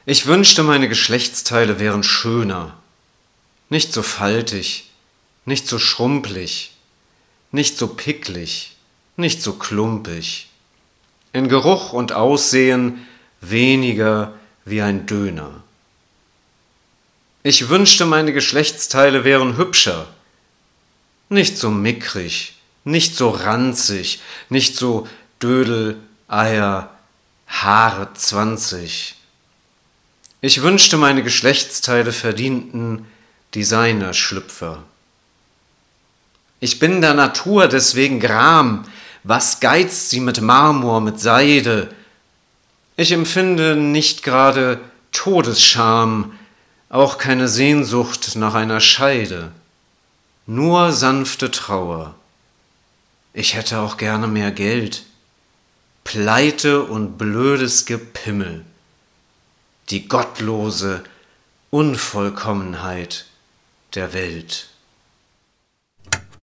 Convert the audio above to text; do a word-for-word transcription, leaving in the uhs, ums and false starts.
Ich wünschte, meine Geschlechtsteile wären schöner, nicht so faltig, nicht so schrumpelig, nicht so picklig, nicht so klumpig, in Geruch und Aussehen weniger wie ein Döner. Ich wünschte, meine Geschlechtsteile wären hübscher, nicht so mickrig, nicht so ranzig, nicht so Dödel, Eier, Haare zwanzig. Ich wünschte, meine Geschlechtsteile verdienten Designerschlüpfer. Ich bin der Natur deswegen gram, was geizt sie mit Marmor, mit Seide? Ich empfinde nicht gerade Todesscham, auch keine Sehnsucht nach einer Scheide, nur sanfte Trauer. Ich hätte auch gerne mehr Geld, Pleite und blödes Gepimmel, die gottlose Unvollkommenheit der Welt.